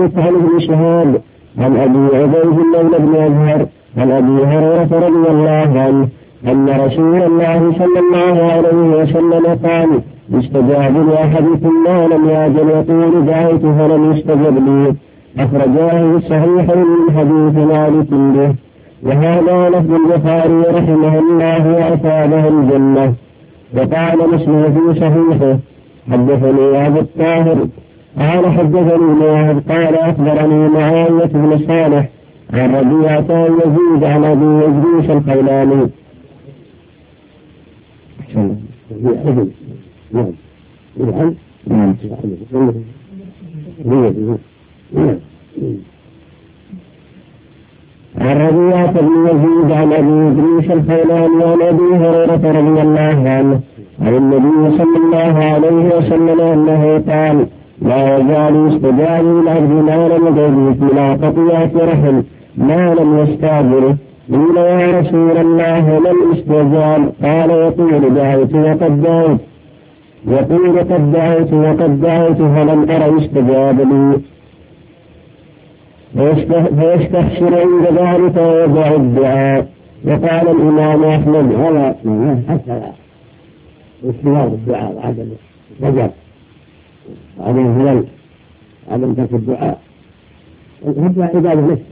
ذلك عن ابن شهاب عن أبي عبيد مولى بن أزهر عن أبي هريرة رضي الله عنه أن رسول الله صلى الله عليه وسلم قال يستجاب لأحدكم ما لم يعجل يقول دعوت فلم يستجب لي. أخرجاه الصحيحين من حديث مالك به. وهذا لفظ البخاري رحمه الله وأصابه الجنة. وقال مسلم في صحيحه حدثني أبو الطاهر قال حدثني معاذ قال أخبرني معاوية بن صالح عن ربيعة يزيد عن أبي إدريس الخولاني. عن ربيعة بن يزيد عن أبي إدريس الخولاني عن أبي هريرة رضي الله عنه عن النبي صلى الله عليه وسلم أنه قال لا يزال يستجاب للعبد ما لم يدعه إلى قطيعة رحم ما لم يستعجله. قيل يا رسول الله ما الاستجاب؟ قال يقول دعوت وقد دعوت يقول قد دعوت وقد دعوت فلم أر يستجاب لي فيستخسر عند ذلك ويدع الدعاء. وقال الإمام أحمد هذا حتى استجاب الدعاء وعدم الرجاء وعدم الهلال وعدم ترك الدعاء هذا عبادة نفسه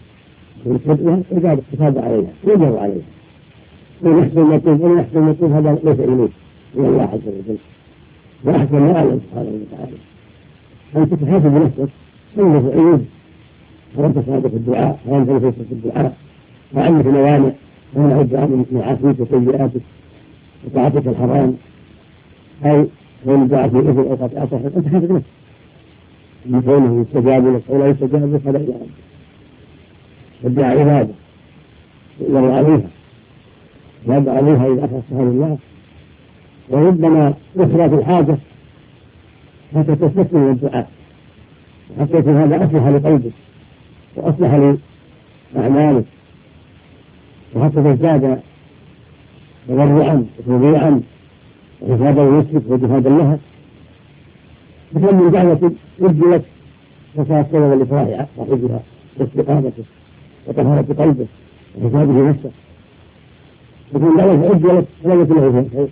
إجابة الكتاب عليها يجب عليها ونحسن المطلوب هذا ليس إليه من الله عز وجل. وأحسن ما أعلم سبحانه وتعالى أن تتحاسب بنفسك تنظر عيوب وأنت صادق في الدعاء وأنت نفسك في الدعاء وعندك موانع ومنع الدعاء من معاصيك وسيئاتك وطاعتك الحرام أو من دعاء في إثم أو قطيعة رحم أنت حاسب نفسك من كونه يستجاب لك أو لا يستجاب لك هذا إلى أنت. الدعاء عبادة يؤمر عليها يدعى عليها إذا أخذتها لله وربما يخرى في الحاجة حتى تستثني من الدعاء وحتى يكون هذا أصلح لقلبك وأصلح لأعمالك وحتى تزداد تضرعا وتضيعا وحفاظا لنفسك وجهادا لها مثل من دعوة أجلت فصارت سببا لفرح صاحبها واستقامته وطهارة قلبه وحفاظه نفسه. يكون دعوة أجلت فلا يكون له خير.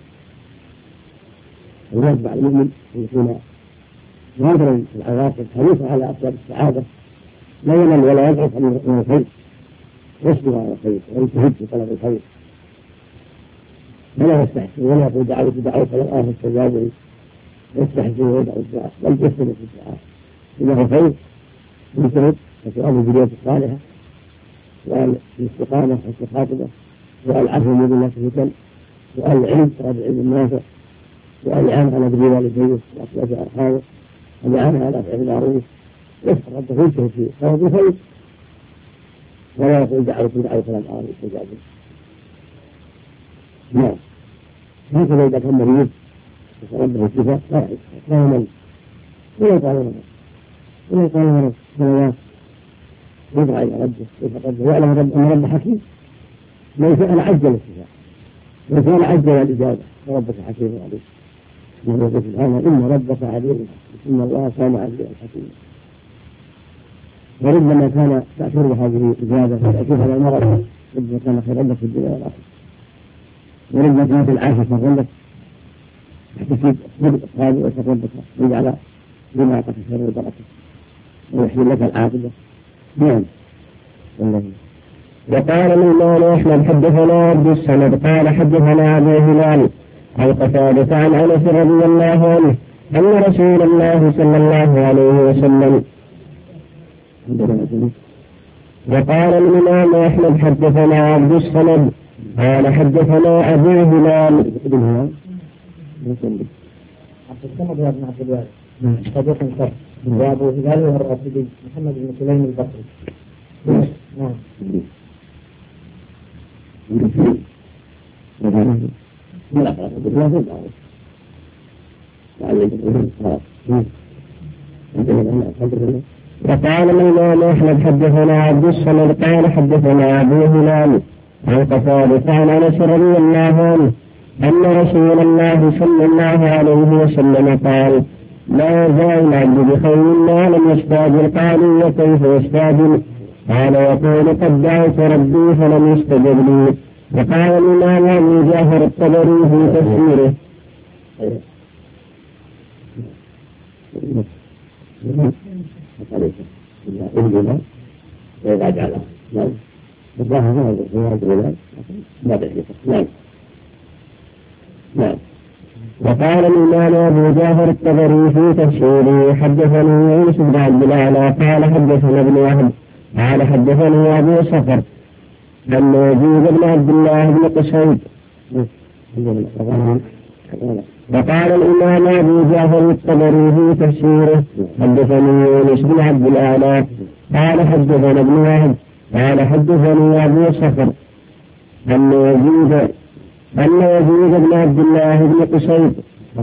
ويتبع المؤمن أن يكون ناظرا في العواقب حريصا على أسباب السعادة لا ينال ولا يضعف من الخير يصبر على الخير ويجتهد في طلب الخير ولا يستحسن ولا يقول دعوت فلا استجاب لي يستحسن ويدعو الدعاء بل يستمر في الدعاء إنه خير يجتهد وسؤال الذرية الصالحة سؤال الاستقامة والخاطبة سؤال العفو من الناس الفتن سؤال العلم طلب العلم النافع سؤال العام على بر والديه وأصلاح أرحامه والإعانة على فعل المعروف يسأل ربه يجتهد في طلب الخير ولا يقول دعوت فلم أرى استجاب لي. نعم هكذا إذا كان مريض يسأل ربه الشفاء لا يمل ولا يقال مرض سنوات يدعى إلى ربه يتقبل ويعلم أن رب حكيم من فعل عجل الشفاء من فعل عجل الإجابة وربك حكيم عليم. يقول سبحانه إن ربك عليم إن الله كان عليا حكيما. وربما كان تأثير هذه الإجابة وتأثير هذا المرض ربما كان خير لك في الدنيا والآخرة وربما كانت العافية خير لك تحتسب صدق هذه وتقبلك ويجعل دماغك خير وبركة ويحسن لك العاقبة. نعم. وقال الإمام أحمد حدثنا عبد الصمد قال حدثنا أبو هلال عن قتادة عن أنس رضي الله عنه أن رسول الله صلى الله عليه وسلم. وقال الإمام أحمد حدثنا عبد الصمد قال حدثنا أبو هلال عبد الصمد يا ابن عبد الوارث صديق صح وأبو هلال الراشدي محمد بن سليم البصري. نعم. وقال الإمام أحمد حدثنا عبد الصمد قال حدثنا أبو هلال عن قتادة عن أنس رضي الله عنه أن رسول الله صلى الله عليه وسلم قال لا يزال العبد بخير ما لم يستعجل. قالوا وكيف يستعجل؟ قال يقول قد دعوت ربي فلم يستجب لي. وقال الإمام أبو جعفر الطبري في تفسيره وقال الإمام أبو جعفر الطبري في تفسيره حدثني يونس بن عبد الأعلى قال حدثنا ابن وهب قال حدثني أبو صخر أن يزيد بن عبد الله بن قصيد. وقال الإمام أبو جعفر الطبري في تفسيره حدثني يونس بن عبد الأعلى قال حدثنا ابن وهب قال حدثني أبو صخر أن يزيد بن عبد الله بن قصيد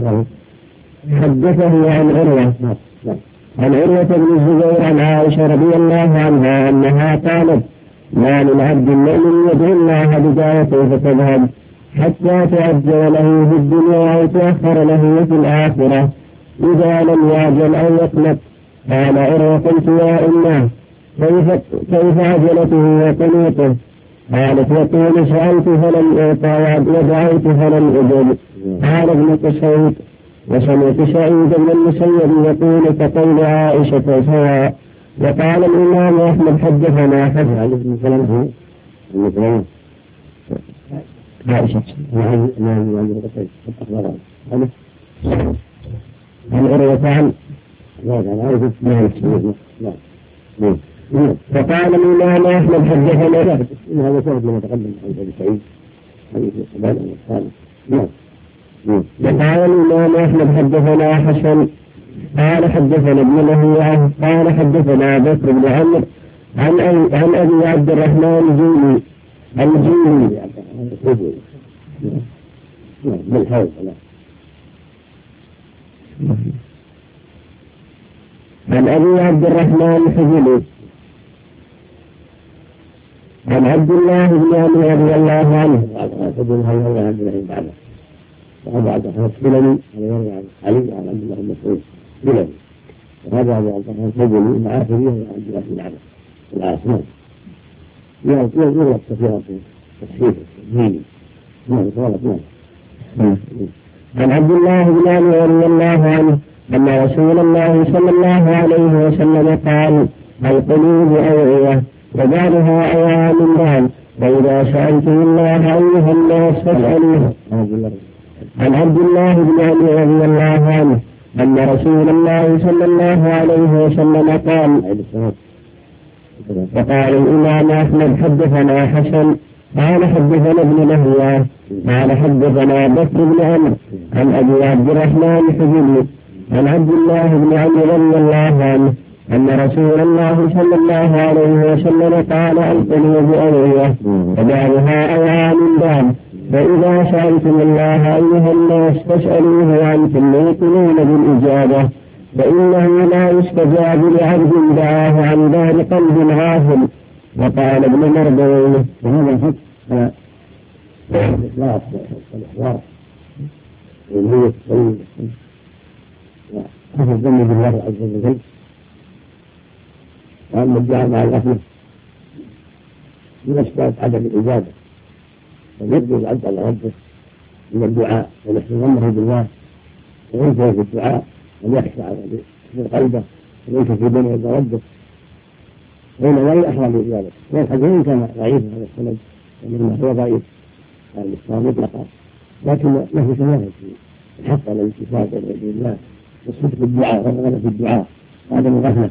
حدثه عن عروة بن الزبير عن عائشة رضي الله عنها أنها قالت ما من عبد المؤمن يدعو الله بدعوته فتذهب حتى تعجل له في الدنيا أو تؤخر له في الآخرة إذا لم يعجل أو يقنط. قال عروة قلت يا أمه كيف عجلته وقنوطه؟ قالت يقول سألت فلم أعطى ودعوت فلم أجب. قال ابن قصيد وسمعت سعيد بن المسيب يقول كقول عائشة سواء. وقال الإمام أحمد حدثنا حسن بن سلمة عائشة عن عروة عن فقال الإمام أحمد حدثنا هذا سبب لما تقدم عن أبي سعيد حديث قال وقال الإمام أحمد حدثنا حسن قال حدثنا ابن لهيعة قال حدثنا بكر بن عمرو عن أبي عبد الرحمن الجيلي بالحوض عن أبي عبد الرحمن الحجلي عن عبد الله بن عمرو رضي الله عنه وهذا عبد الرحمن السلمي علي عن عبد الله بن مسعود سلمي وهذا عبد الرحمن الحجلي مع آخره عبد الله بن عمرو العاصمة يغلط كثيرا في تصحيحه الديني عن عبد الله بن عمرو رضي الله عنه أن رسول الله صلى الله عليه وسلم قال القلوب أوعية وبعضها أوعى من بعض وإذا سألتم الله أيها الناس فاسألوه. عن عبد الله بن عمرو رضي الله عنه أن رسول الله صلى الله عليه وسلم قال وقال الإمام أحمد حدثنا حسن قال حدثنا ابن لهيعة قال حدثنا بكر بن عمرو عن أبي عبد الرحمن الحجلي عن عبد الله بن عمرو رضي الله عنه أن رسول الله صلى الله عليه وسلم قال القلوب أوعية وبعضها أوعى من بعض فإذا سألتم الله أيها الناس فاسألوه وأنتم موقنون بالإجابة فإنه لا يستجاب لعبد دعاه عن ظهر قلب غافل. وقال ابن مردويه وهذا الحق الإخلاص والإحضار والنية الطيبة وحسن الظن بالله عز وجل. وأما الدعاء مع الغفلة من أسباب عدم الإجابة ويبدو العبد على ربه من الدعاء ويحسن ظنه بالله وينتهي في الدعاء ويخشى على قلبه وينتهي في بين يد ربه وإنما لا يأحرى بالإجابة. والحديث إن كان ضعيف هذا السند ومما هو ضعيف على الإسلام مطلقا لكن له شواهد في الحق على الاتفاق بين الله والصدق بالدعاء والرغبة في الدعاء وعدم الغفلة.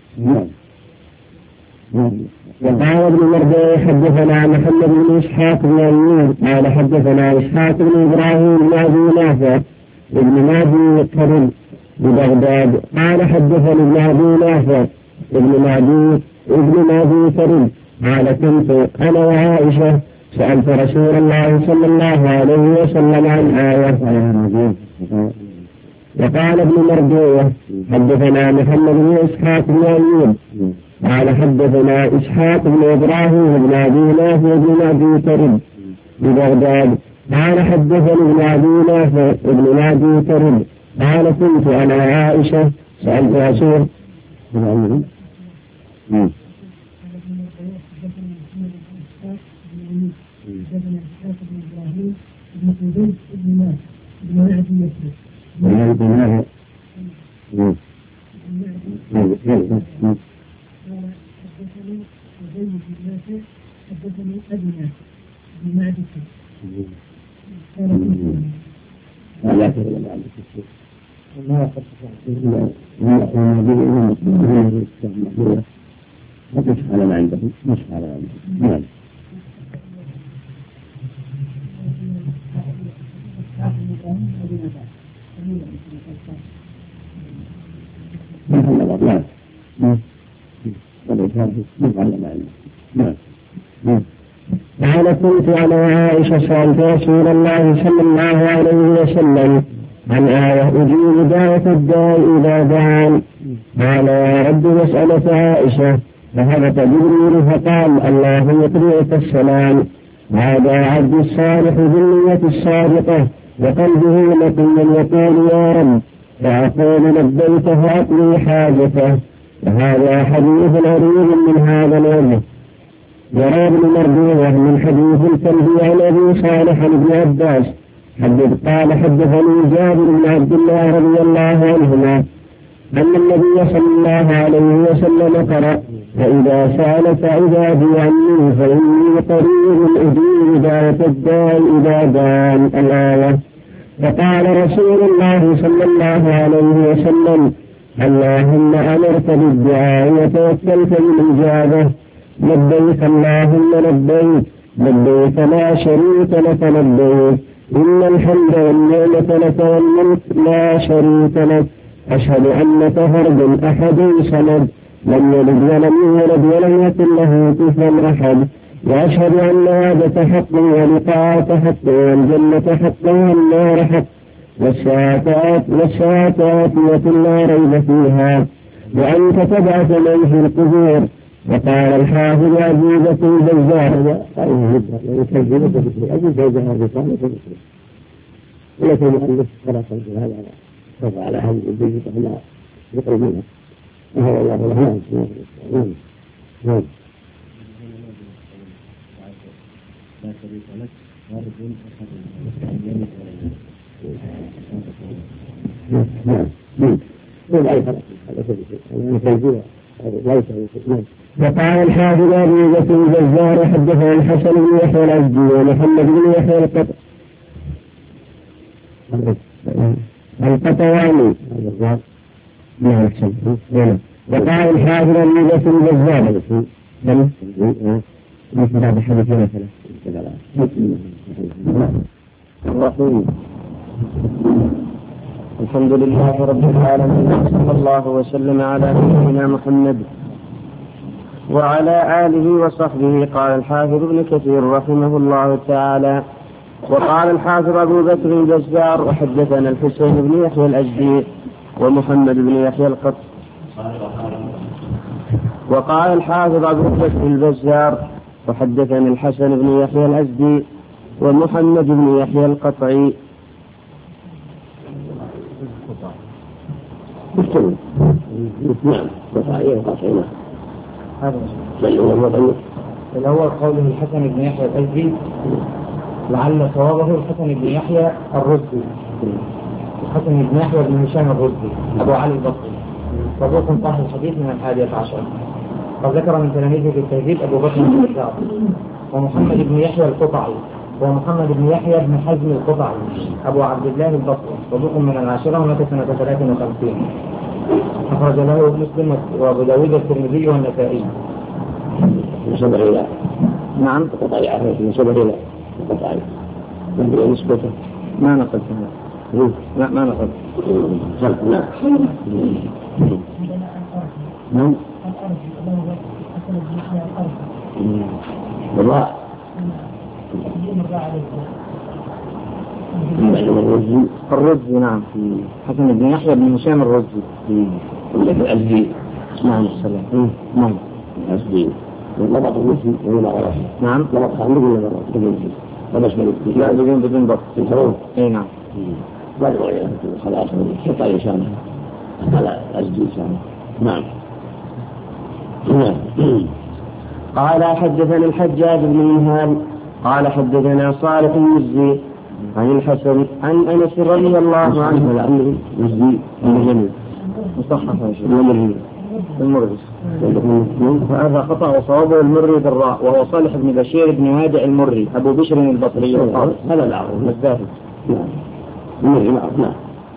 وقال ابن مردويه حدثنا محمد بن إسحاق بن أيوب قال حدثنا إسحاق بن إبراهيم بن أبي نافع ابن مهدي كرم ببغداد قال حدثني ابن أبي نافع ابن مهدي كرم قال كنت أنا وعائشة سألت رسول الله صلى الله عليه وسلم عن آية. وقال ابن مردويه حدثنا محمد بن إسحاق بن أيوب قال حدثنا إسحاق بن إبراهيم بن أبي نافع بن أبي كرم ببغداد قال حدثني ابن أبي نافع ابن أبي كرم قال كنت أنا عائشة سألت رسول على ما عنده مش على ما عنده. قال كنت أنا عائشة سألت رسول الله صلى الله عليه وسلم عن آية أجيب دعوة الداء إذا دعان. قال يا رب مسألة عائشة. فهبط جبريل فقال الله يقرئك السلام. هذا عبد الصالح بالنية الصادقة وقلبه نقيا يقول يا رب فأقول لبيك فأقضي حاجته. وهذا حديث غريب من هذا الوجه. يرى ابن مردويه من حديث الكلبي عن أبي صالح بن عباس قال حدثني جابر بن عبد الله رضي الله عنهما أن النبي صلى الله عليه وسلم قرأ فإذا سألك عبادي عني فإني قريب أجيب دعوة الداء إذا دعان الآية. فقال رسول الله صلى الله عليه وسلم اللهم أمرت بالدعاء وتوكلت بالإجابة لبيك اللهم لبيك لبيك لا شريك لك لبيك إن الحمد والنعمة لك والملك لا شريك لك أشهد أنك فرد أحد صمد لم يلد ولم يولد ولم يكن له كفوا أحد وأشهد أن وعدك حق ولقاءك حق والجنة حق والنار حق والساعة آتية لا ريب فيها وأنت تبعث من في القبور. وقال الحافظ أبي بكر البزار ولكن المؤلف قرأ هذا رفع على هذه البيت فلا يقرب منها وهو الله له. نعم لا شريك لك ورد وقال الحافظ أبي بكر البزار حدثنا الحسن بن يحيى الأزدي ومحمد بن يحيى القطواني. وقال الحافظ أبي بكر البزار مثل هذا الحديث مثلا الرحيم. الحمد لله رب العالمين صلى الله وسلم على نبينا محمد وعلى آله وصحبه. قال الحافظ ابن كثير رحمه الله تعالى وقال الحافظ أبو بكر البزار وحدثنا الحسين بن يحيى الأزدي ومحمد بن يحيى القط. وقال الحافظ أبو بكر البزار وحدثنا الحسن بن يحيى الأزدي ومحمد بن يحيى القطعي. الأول قوله الحسن بن يحيى الأزدي لعل صوابه الحسن بن يحيى الرزي الحسن بن يحيى بن هشام الرزي أبو علي البصري صدوق صاحب الحديث من 11. قد ذكر من تلاميذه في التهذيب أبو بكر بن الشعب ومحمد بن يحيى القطعي ومحمد بن يحيى بن حزم القطعي أبو عبد الله البصري صدوق من 10 ومات سنة 53. أخرج له مسلم وأبو داود الترمذي والنسائي. نسبه إلى نعم قطعي عرف نسبه إلى قطعي نسبته ما نقل لا ما نقل نعم بالراء الرزي نعم حسن بن يحيى بن هشام الرزي الأزدي نعم السلام نعم الأزدي لبط المسلم وهنا غلط نعم لبط خالد ولا غلط لا بدون ضبط يسوون اي نعم وادعو إلى خلاص حتى إنسانه على أجل إنسانه. نعم. قال حدثنا الحجاج بن منهال قال حدثنا صالح المزي عن الحسن عن أنس رضي الله عنه المري هذا خطأ وصوابه المري بالراء وهو صالح بن بشير بن وادع المري أبو بشر البصري هذا العرض الزاهد. المري معروف. نعم.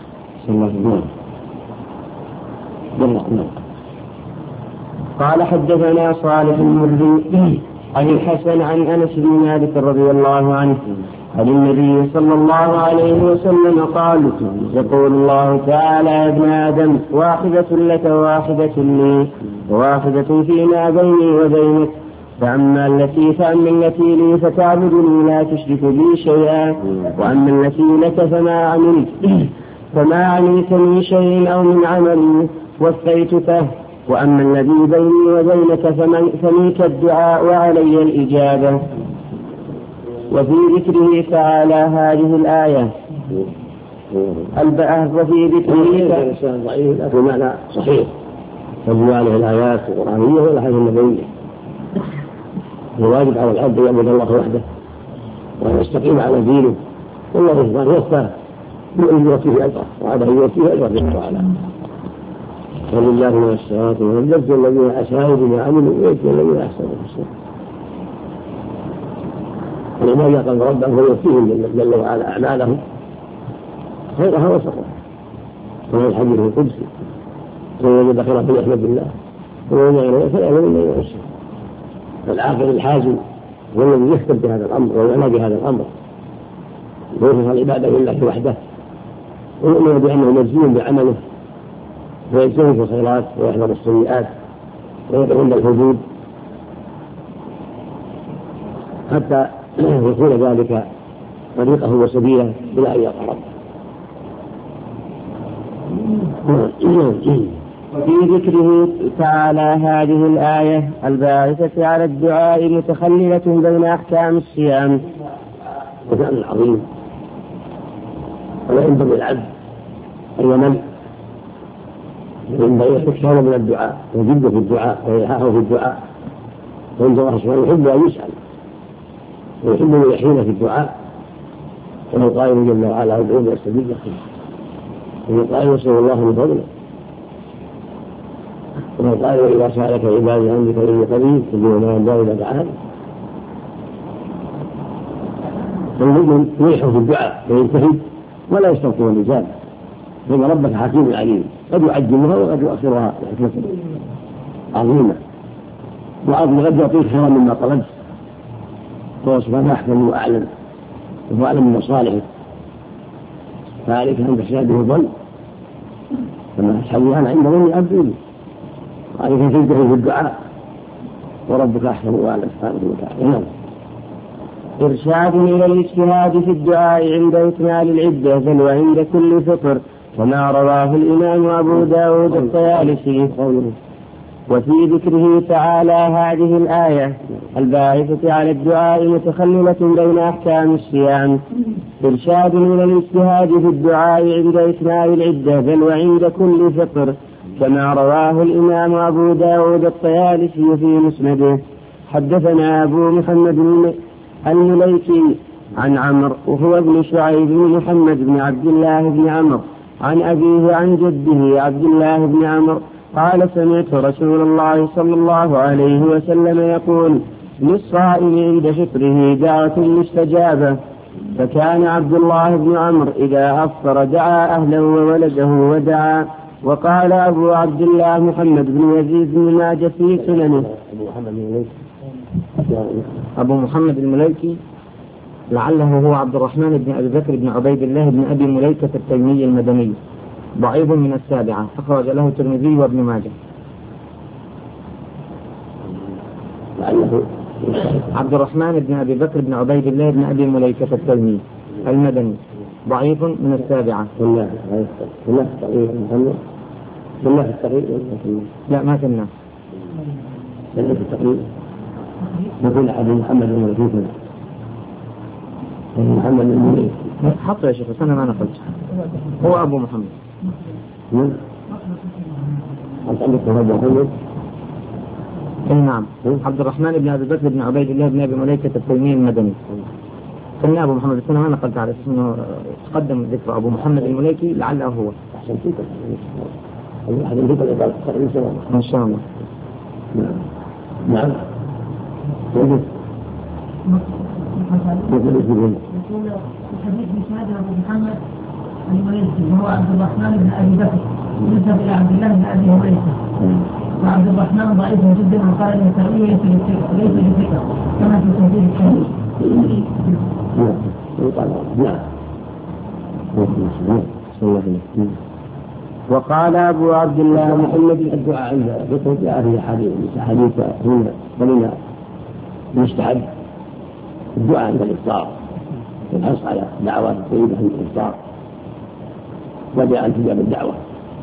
نعم. قال حدثنا صالح المري عن الحسن عن أنس بن مالك رضي الله عنه عن النبي صلى الله عليه وسلم قال يقول الله تعالى يا ابن آدم واحدة لك واحدة لي وواحدة فيما بيني وبينك فأما التي لي فتعبدني لا تشرك بي شيئا وأما التي لك فما عملت من شيء أو من عمل وفيتك وأما الذي بيني وبينك فمنك الدعاء وعلي الإجابة. وفي ذكره تعالى هذه الآية وفي ذكره ضعيف لكن معنى صحيح تدل عليه الآيات القرآنية والأحاديث النبوية. الواجب على العبد أن يعبد الله وحده وأن يستقيم على دينه والله سبحانه وتعالى يؤتيه أجره وعلى أن يؤتيه أجره جل وعلا. ولله من السماوات والأرض يجزي الذين أساءوا بما عملوا ويجزي الذين أحسنوا بالحسنى. ولما يقل ربهم فيوفيهم جل وعلا أعمالهم خيرها وشرها ومن الحديث القدسي ومن وجد خيرا فليحمد الله ومن وجد غيره فلا يحمد الله ويشكر. فالعاقل الحازم هو الذي يحكم بهذا الأمر ويعنى بهذا الأمر ويخلص العبادة لله وحده ويؤمن بأنه مجزي بعمله ويجتهد في الخيرات ويحذر السيئات ويقف عند الحدود حتى يكون ذلك طريقه وسبيله إلى أن يلقى ربه. وفي ذكره تعالى هذه الآية الباعثة على الدعاء متخللة بين أحكام الصيام. وكان عظيم ولا ينبغي العبد أن يمل ينبغي يستكثر من الدعاء ويجد في الدعاء ويلحقه في الدعاء وإن الله سبحانه يحب أن يسأل ويحب أن يحين في الدعاء ومن قائل جل وعلا ادعوني أستجيب لكم ومن قائل يسأل الله من فضله ومن قائل وإذا سألك عبادي عني فإني قريب أجيب ما ينبغي إذا دعاني. فالمؤمن يلح في الدعاء ويجتهد ولا يستبطئ الإجابة فإن ربك حكيم عليم قد يعجلها وقد يؤخرها لحكمة عظيمة وقد يعطيك خيرا مما طلبت وهو سبحانه أحكم وأعلم وهو أعلم من مصالحك فعليك أن تحسب به الظن كما تحسبها أنا عند ظني عبدي وعليك أن تجتهد في الدعاء وربك أحكم وأعلم سبحانه وتعالى. إرشاد إلى الاجتهاد في الدعاء عند إكمال العدة بل وعند كل فطر كما رواه الإمام أبو داود الطيالسي. وفي ذكره تعالى هذه الآية الباعثة على الدعاء متخللة بين أحكام الصيام. إرشاد إلى الاجتهاد في الدعاء عند إكمال العدة بل وعند كل فطر كما رواه الإمام أبو داود الطيالسي في مسنده. حدثنا أبو محمد المليكي عن عمرو وهو ابن شعيب بن محمد بن عبد الله بن عمرو عن أبيه عن جده عبد الله بن عمرو قال سمعت رسول الله صلى الله عليه وسلم يقول للصائم عند فطره دعوة مستجابة. فكان عبد الله بن عمرو إذا أفطر دعا أهله وولده ودعا. وقال أبو عبد الله محمد بن يزيد بن ماجه في سننه أبو محمد المليكي لعله هو عبد الرحمن بن أبي بكر بن عبيد الله بن أبي مليكة التيمي المدني ضعيف من السابعة أخرج له الترمذي وابن ماجه. عبد الرحمن بن أبي بكر بن عبيد الله بن أبي مليكة التيمي المدني ضعيف من السابعة. لا ما كنا نقول أبو محمد المليكي محمد المليكي حطه يا شيخ بس أنا ما نقلت. هو أبو محمد. اي نعم. عبد الرحمن بن ابي بكر بن عبيد الله بن ابي مليكة التيمي المدني. كان ابو محمد بس انا ما نقلت على اسمه، تقدم ذكر ابو محمد المليكي لعله هو. احسن فيك الواحد يملك الإطار ان شاء الله. نعم. يقول الحديث بشهادة أبو محمد المليكي وهو عبد الرحمن بن أبي بكر يذهب إلى عبد الله بن أبي مليكة، وعبد الرحمن ضعيف جدا وقال إن تأويله ليس بذكر كما في تهذيب الحديث. وقال أبو عبد الله محمد الدعاء عند ذكر في حديث هنا ولنا مستحب الدعاء عند الإفطار والحرص على دعوات الطيبة عند الإفطار وجاء أن تجاب الدعوة.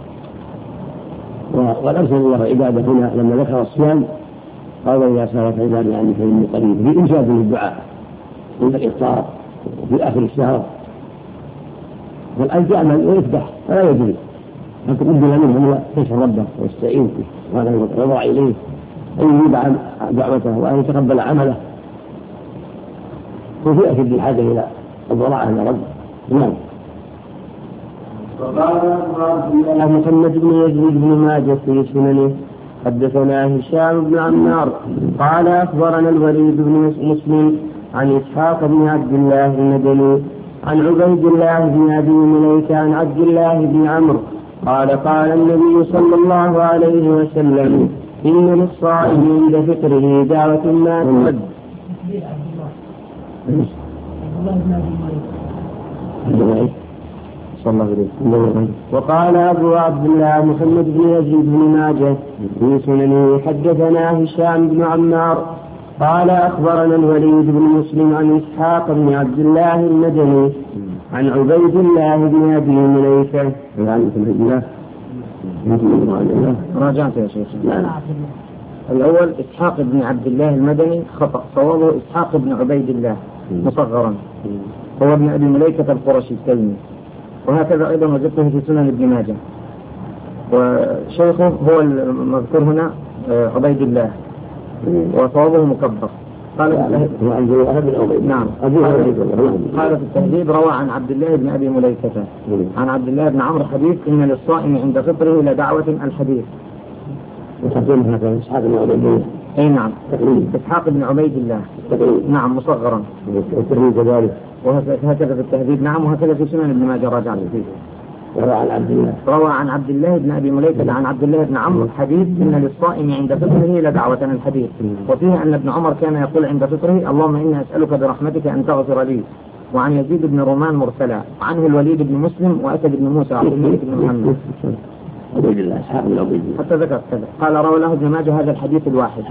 وقد أرسل الله عباده هنا لما ذكر الصيام قال إذا سارت عبادي عني فإني قريب في إنشاد للدعاء عند الإفطار وفي آخر الشهر، والأجزاء من يفتح فلا يجوز أن تقبل منه هو يشهر ربه ويستعين وأن يضع إليه أن يجيب عن دعوته وأن يتقبل عمله، وفي أشد الحاجة إلى الضراعة عند ربه. نعم. وقال أبو عبد الله محمد بن يزيد بن ماجه في سننه حدثنا هشام بن عمار قال أخبرنا الوليد بن مسلم عن إسحاق بن عبد الله المدني عن عبيد الله بن أبي مليكة عن عبد الله بن عمرو قال قال النبي صلى الله عليه وسلم إن للصائم عند فطره دعوة ما ترد. صلى الله عليه وسلم. وقال أبو عبد الله محمد بن يزيد بن ماجه في سننه حدثنا هشام بن عمار قال أخبرنا الوليد بن مسلم عن إسحاق بن عبد الله المدني عن عبيد الله بن أبي مليكة. راجعت يا شيخ. الأول إسحاق بن عبد الله المدني خطأ، صوابه إسحاق بن عبيد الله مصغرا، هو ابن أبي مليكة القرشي التيمي، وهكذا أيضا وجدته في سنن ابن ماجه، وشيخه هو المذكور هنا عبيد الله وصوابه مكبر. قال نعم. قال في التهذيب روى عن عبد الله بن أبي مليكة عن عبد الله بن عمرو حديث إن للصائم عند فطره لدعوة الحديث. إسحاق بن عبيد الله. أي نعم. إسحاق بن عبيد الله. نعم مصغرا. وهكذا في التهذيب. نعم. وهكذا في سنن ابن ماجه راجع فيه. روى عن عبد الله بن أبي مليكة عن عبد الله بن عمرو حديث إن للصائم عند فطره لدعوة الحديث، وفيه أن ابن عمر كان يقول عند فطره اللهم إني أسألك برحمتك أن تغفر لي. وعن يزيد بن رومان مرسلا، وعنه الوليد بن مسلم وأسد بن موسى عبد الملك بن محمد حتى ذكر كذا. قال روى له ابن ماجه هذا الحديث الواحد.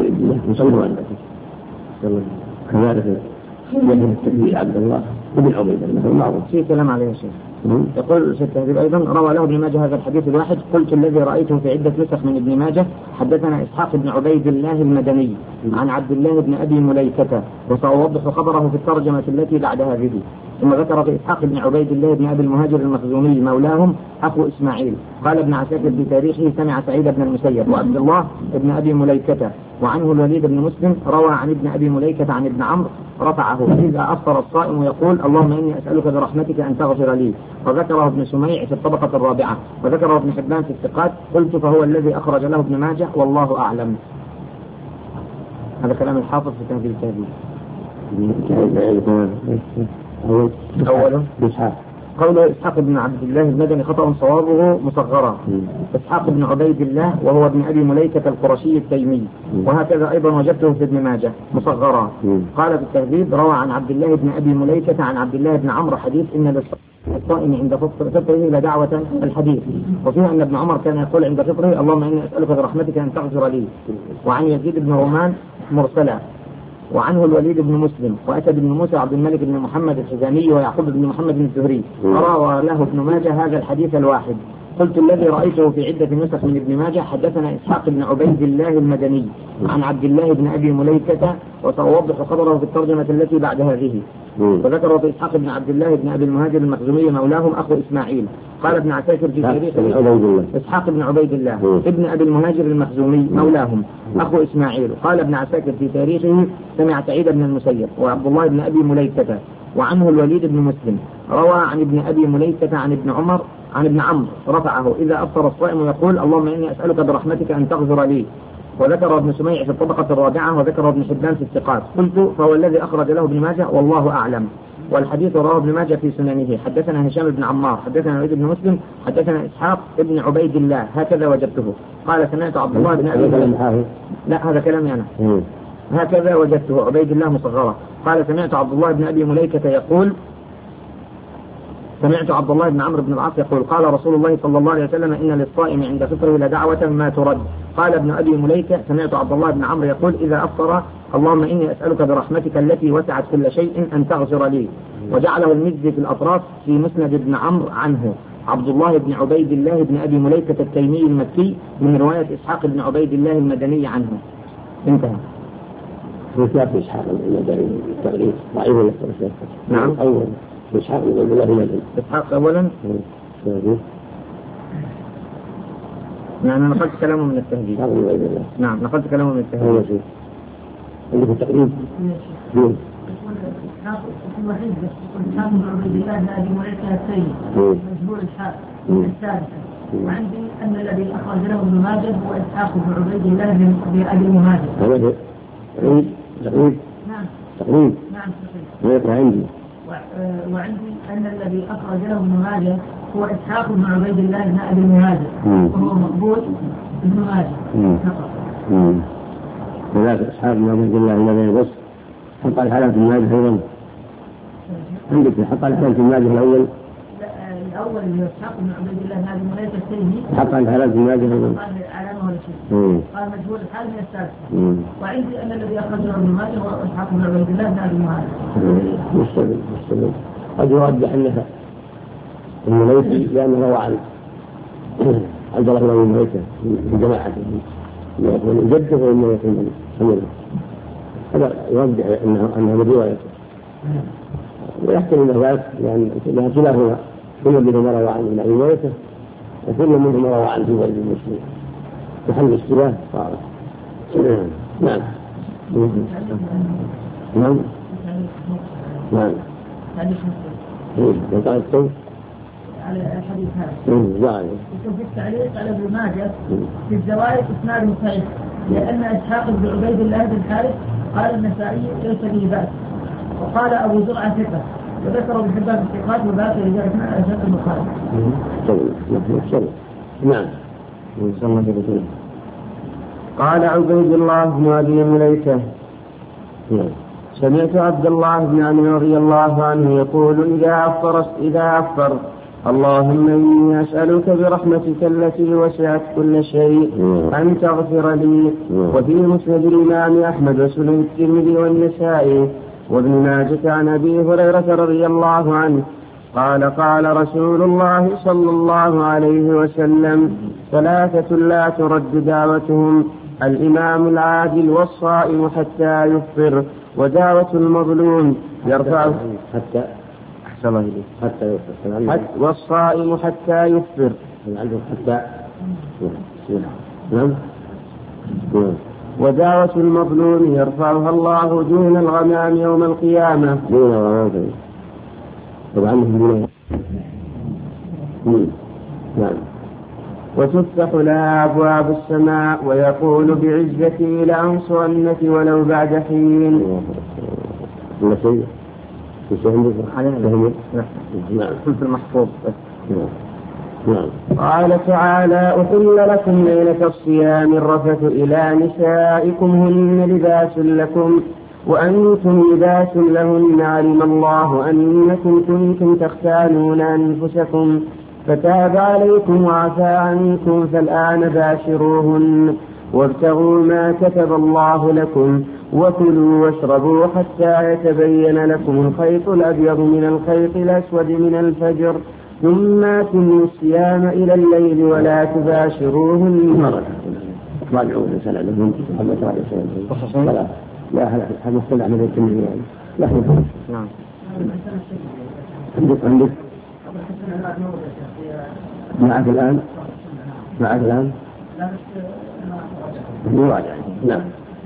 كذلك يجب التكبير عبد الله وابن عبيد الله معروف. في كلام عليه شيء. يقول في التهذيب أيضا روى له ابن ماجه هذا الحديث الواحد. قلت الذي رأيته في عدة نسخ من ابن ماجه حدثنا إسحاق بن عبيد الله المدني عن عبد الله بن أبي مليكة، وسأوضح خبره في الترجمة التي بعد هذه. ثم ذكر في إسحاق بن عبيد الله بن أبي المهاجر المخزومي مولاهم أخو إسماعيل. قال ابن عساكر في تاريخه سمع سعيد بن المسيب وعبد الله بن أبي مليكة. وعنه الوليد بن مسلم روى عن ابن أبي مليكة عن ابن عمرو رفعه إذا أفطر الصائم يقول اللهم إني أسألك برحمتك أن تغفر لي. وذكره ابن سميع في الطبقة الرابعة، وذكره ابن حبان في الثقات. قلت فهو الذي أخرج له ابن ماجه والله أعلم. هذا كلام الحافظ في تهذيب التهذيب. أوله قوله إسحاق بن عبد الله المدني خطأ صوابه مصغرا. إسحاق بن عبيد الله وهو ابن أبي مليكة القرشي التيمي، وهكذا أيضا وجدته في ابن ماجه مصغرا. قال في التهذيب روى عن عبد الله بن أبي مليكة عن عبد الله بن عمرو حديث إن للصائم عند فطره لدعوة الحديث، وفيها أن ابن عمر كان يقول عند فطره اللهم إني أسألك برحمتك أن تغفر لي. وعن يزيد بن رومان مرسلا، وعنه الوليد بن مسلم وأسد بن موسى عبد الملك بن محمد الحزامي ويعقوب بن محمد بن الزهري. روى له ابن ماجه هذا الحديث الواحد. قلت الذي رأيته في عدة نسخ من ابن ماجه حدثنا إسحاق بن عبيد الله المدني عن عبد الله بن أبي مليكة وسأوضح خبره في الترجمة التي بعد هذه. وذكر في إسحاق بن عبد الله بن أبي المهاجر المخزومي مولاهم أخو إسماعيل. قال ابن عساكر في تاريخه إسحاق بن عبيد الله ابن أبي المهاجر المخزومي مولاهم أخو إسماعيل. قال ابن عساكر في تاريخه سمع سعيد بن المسيب وعبد الله بن أبي مليكة وعنه الوليد بن مسلم روى عن ابن أبي مليكة عن ابن عمرو رفعه إذا أفطر الصائم يقول اللهم إني أسألك برحمتك أن تغفر لي. وذكر ابن سميع في الطبقة الرابعة وذكر ابن حبان في الثقات. قلت فهو الذي أخرج له ابن ماجه والله أعلم. والحديث رواه ابن ماجه في سننه. حدثنا هشام بن عمار حدثنا الوليد بن مسلم حدثنا إسحاق ابن عبيد الله هكذا وجدته. قال سمعت عبد الله بن أبي مليكة. لا هذا كلامي أنا. هكذا وجدته عبيد الله مصغرة. قال سمعت عبد الله بن أبي مليكة يقول سمعت عبد الله بن عمرو بن العاص يقول قال رسول الله صلى الله عليه وسلم إن للصائم عند فطره لدعوة ما ترد. قال ابن أبي مليكة سمعت عبد الله بن عمرو يقول إذا أفطر اللهم إني أسألك برحمتك التي وسعت كل شيء أن تغفر لي. وجعله المزي في الأطراف في مسند ابن عمرو عنه عبد الله بن عبيد الله بن أبي مليكة التيمي المكي من رواية إسحاق بن عبيد الله المدني عنه. انتهى. وكيف إسحاق المدني التغليظ ضعيف ولا نعم أول إسحاق بن عبد الله المدني إسحاق أولا أنا نقلت كلامه من التهذيب. نعم نقلت كلامه من التهذيب. عندك التقريب إسحاق الوحيد بس إسحاق بن عبيد الله بن أبي مليكة التيمي مجهول إسحاق السادسة. وعندي أن الذي أخرج له ابن ماجه هو إسحاق بن عبيد الله بن أبي المهاجر. هذا تقريب. نعم تقريب. نعم تقريب. عندي. وعندي أن الذي أخرج له ابن ماجه هو إسحاق بن عبيد الله بن أبي المهاجر وهو مقبول ابن ماجه فقط. وذاك إسحاق بن عبيد الله الذي بس حط على حالة الماجه أيضا. عندك حط على حالة الماجه الأول. الأول اللي هو إسحاق بن عبيد الله بن أبي مليكة التيمي حط على حالة الماجه أيضا. قال علامة ولا شيء. قال مجهول الحال من السادسة. وعندي أن الذي أخرجه ابن ماجه هو إسحاق بن عبيد الله بن أبي المهاجر. مستقبل. قد يرجح أنها المليكي لأنه روى عن عبد الله بن أبي مليكة في جماعة يكون جده وإنه يكون حمله. هذا يرجح أنها من روايته. ويحتمل ذلك لأن كلاهما كل منهما روى عن ابن أبي مليكة وكل منهما روى عن جبل بن مسلم. محل اشتباه صار. نعم. نعم. نعم. وقال الصوت على الحديث هذا. في التعليق على ابن ماجه في الزوائد إسناد صحيح لأن إسحاق بن عبيد الله بن الحارث قال النسائي ليس به بأس وقال أبو زرعة ثقة وذكر ابن حبان في الثقات وباقي رجال على شرط البخاري. نعم. قال عبيد الله بن أبي مليكة سمعت عبد الله بن عمرو رضي الله عنه يقول إذا أفطر اللهم إني أسألك برحمتك التي وسعت كل شيء أن تغفر لي. وفي مسند الإمام أحمد وسنن الترمذي والنسائي وابن ماجه عن أبي هريرة رضي الله عنه قال رسول الله صلى الله عليه وسلم ثلاثة لا ترد دعوتهم الإمام العادل والصائم حتى يفطر ودعوة المظلوم يرفع حتى أحسن الله إليه والصائم حتى يفطر حتى نعم. ودعوة المظلوم يرفعها الله دون الغمام يوم القيامة. دون الغمام طبعا نعم. وتفتح لها أبواب السماء ويقول بعزتي لأنصرنك ولو بعد حين. المحفوظ. قال تعالى أحل لكم ليلة الصيام الرفث إلى نسائكم هن لباس لكم وأنتم لباس لهن علم الله أنكم كنتم تختانون أنفسكم فتاب عليكم وعفى عنكم فالآن باشروهن وابتغوا ما كتب الله لكم وكلوا واشربوا حتى يتبين لكم الخيط الأبيض من الخيط الأسود من الفجر ثم أتموا الصيام إلى الليل ولا تباشروهن. لا هذا مصطلح من التلميذ يعني لا نعم. عندك معك الآن مراجع نعم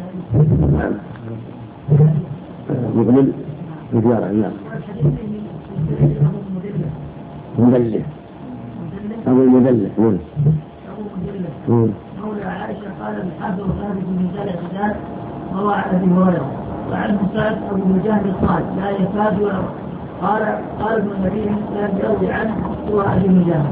مغلل مجارع نعم مدلس أبو المدلس مولى عائشة قال الحافظ ثابت بن مجال الحداد روى عن أبي هريرة وعن سعد أبو مجاهد قال لا يكاد قال ابن النبي لا يروي عنه هو أبي مجاهد.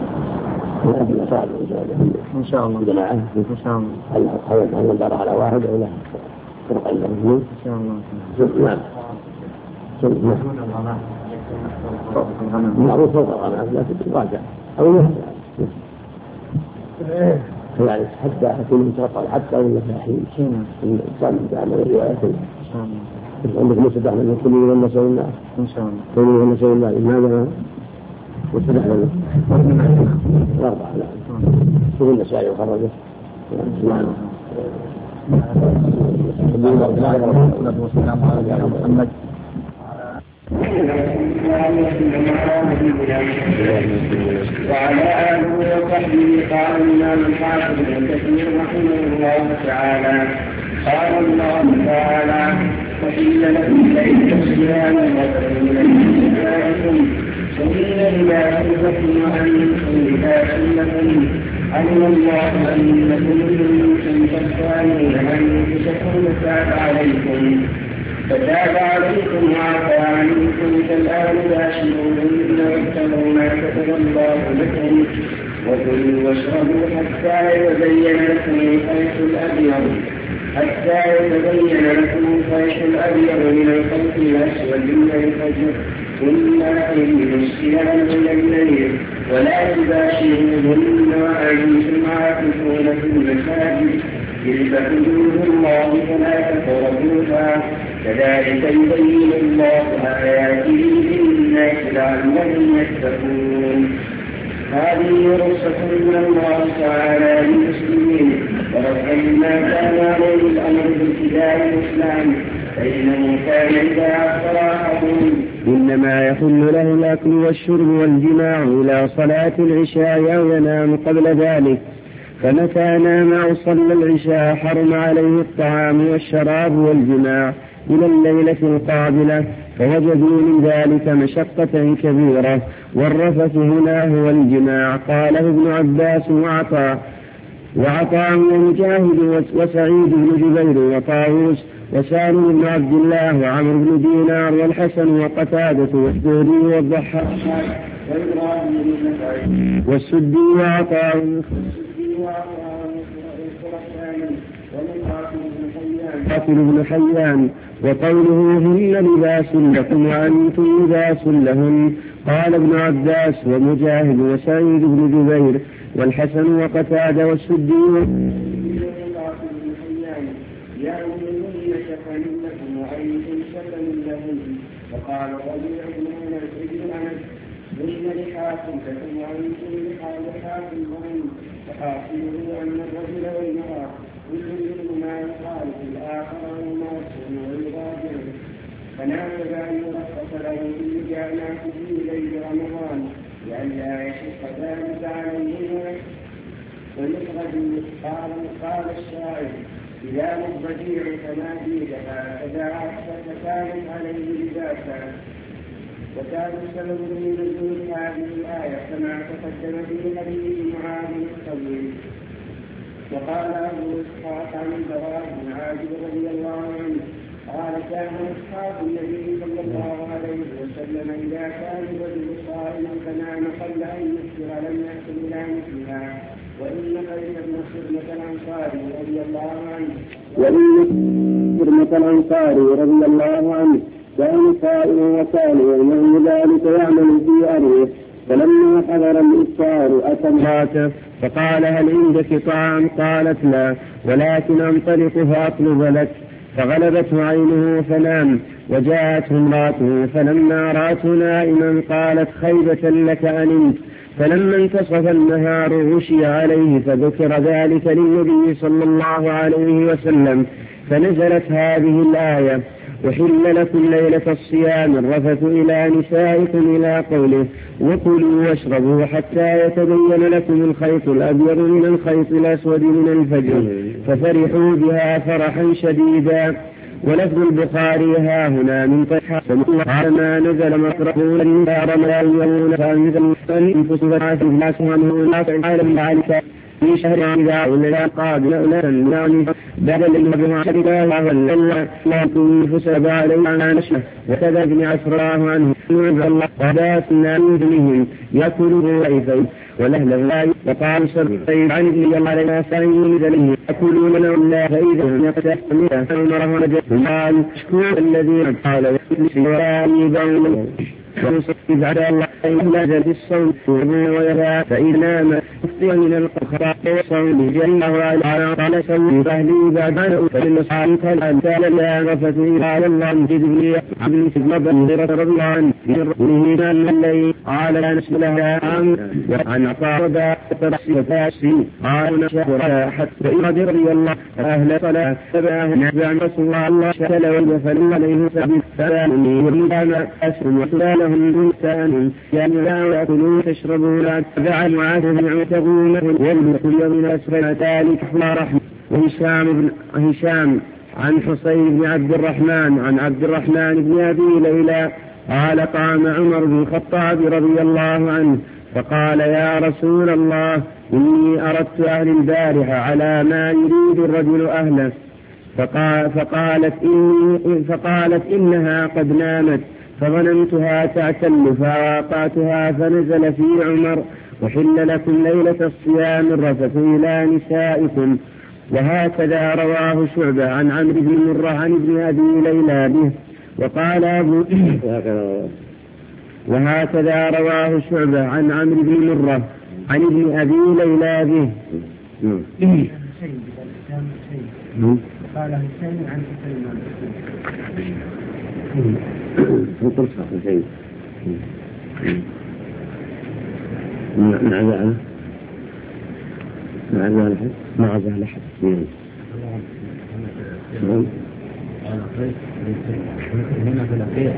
إن شاء الله جماعة إن شاء الله هل ندار على واحد أو لا فرق المسلمين إن شاء الله. نعم معروف فوق الغنم لكن راجع أو يهدى يعني حتى حكيم متوقع حتى ولا فاحين الإنسان يعمل الروايتين عندك موسى دحمل من كل يوم نسوي الناس إن شاء الله كل يوم نسوي الناس لماذا موسى دحمل الأربعة لا شوف النسائي وخرجه نعم والسلام على محمد وعلى آله وصحبه. قال الإمام الحافظ ابن كثير رحمه الله تعالى قال الله تعالى وحل لكم ليلة الصيام وتحل نسائكم وحل لباس لكم وأنتم لباس لكم علم الله أنكم كنتم تختارون أنفسكم فتاب عليكم وعفى عنكم فالآن باشروهن واتقوا ما كتب الله لكم وكلوا واشربوا حتى يتبين لكم الخيط الأبيض من الخيط الأسود من الفجر ثم أتموا الصيام إلى الليل ولا تباشروهن وأنتم عاكفون في المساجد تلك حدود الله فلا تقربوها كذلك يبين الله آياته للناس لعلهم يتقون. هذه رخصة من الله تعالى للمسلمين ورفعا ما كان عليه الأمر بابتداء الإسلام فإنه كان إذا أفطر أحدهم إنما يحل له الأكل والشرب والجماع إلى صلاة العشاء أو ينام قبل ذلك فمتى نام أو صلى العشاء حرم عليه الطعام والشراب والجماع إلى الليلة القابلة فوجدوا من ذلك مشقة كبيرة والرفث هنا هو الجماع. قاله ابن عباس وعطاء ومجاهد وسعيد بن جبير وطاووس وسالم بن عبد الله وعمر بن دينار والحسن وقتادة والثوري والضحاك والسدي وعطاء قاتل بن حيان وقوله هن لباس لكم وأنتم لباس لهم. قال ابن عباس ومجاهد وسعيد بن جبير والحسن وقتادة والسدي وقال رجل ابن أنس إن لحاكم فكم وأنتم لحاكم وحاصله أن الرجل والمرأة كل منهما يقال في الآخر وما يكون ويراجع فناسب أن يرخص له بالمجامعة في ليل رمضان لئلا يشق ذلك عليهما ويخرج. قال الشاعر إذا مضجيع فما جيدها فدعت فكانت عليه لباسا. وكان السبب من نزول هذه الآية كما تقدم في حديث معاذ الطويل. وقال أبو إسحاق عن البراء بن عازب رضي الله عنه قال كان أصحاب النبي صلى الله عليه وسلم إذا كان الرجل صائما فنام قبل أن يفطر لم يحصل إلى مثلها. وإن قيس بن سلمة الأنصاري رضي الله عنه كان صائما وكان يعمل ذلك يعمل في أهله فلما حضر الإفطار أتى امرأته فقال هل عندك طعام؟ قالت لا ولكن أنطلق فأطلب لك. فغلبته عينه فنام وجاءته امرأته فلما رأته نائما قالت خيبة لك أنمت. فلما انتصف النهار غشي عليه فذكر ذلك للنبي صلى الله عليه وسلم فنزلت هذه الآية: وحل لكم ليلة الصيام الرفث إلى نسائكم إلى قوله: وكلوا واشربوا حتى يتبين لكم الخيط الأبيض من الخيط الأسود من الفجر، ففرحوا بها فرحا شديدا. ولفظ البخاري ها هنا من طيحة قال: ما نزل مطرقه للنار ما يومون فأنزل أنفس فتعاث الناس وأنه لا تعلم ذلك في شهر إذا ولا قابل أولا بعد الإنباء شرك الله لا تنفس عليها نشأ. وكذا ابن عفراه عنه نعز الله وذات نامهم يأكله رئيسين ولهله لا وقال سبعين عن ابن الله علينا سعين ذلهم يأكلون الله فإذا هم يقتحمون عمره ونجد قال اشكوا الذين قال ويسلسل ولا يبعون ويصف على الله إلا جد الصوت ويرى فإذا نام أفضل من القخراء وصوم جل وعلا قال سوي فهلي بعد أن فللصحابي كالأمثال لا غفت إلى الله جدني عبد سبب غيرة رضي الله عنه من الليل قال لا نسل لها عن عطارد ترسي قال نشهر حتى إرد رضي الله أهل صلاة تبعه نبع رسول الله شكل والبفل عليه سبيل فلاني ورمضان أسهم وسلالهم إنسان يعني لا يأكلون تشربون لا تبع معاذهم يعتقون والبكل من أسفل ذلك رحمة. وهشام عن حسين بن عبد الرحمن بن أبي ليلى قال: قام عمر بن الخطاب رضي الله عنه فقال: يا رسول الله إني أردت أهل البارحة على ما يريد الرجل أهله، فقالت إنها قد نامت فظننتها تعتل فواقعتها، فنزل في عمر: وحل لكم ليلة الصيام الرفث إلى نسائكم. وهكذا رواه شعبة عن عمرو بن مرة عن ابن أبي ليلى به. وهكذا رواه شعبة عن عمرو بن مرة عن ابن أبي ليلى به. قال حسين عن حسين مع زهل حد هنا في الأخير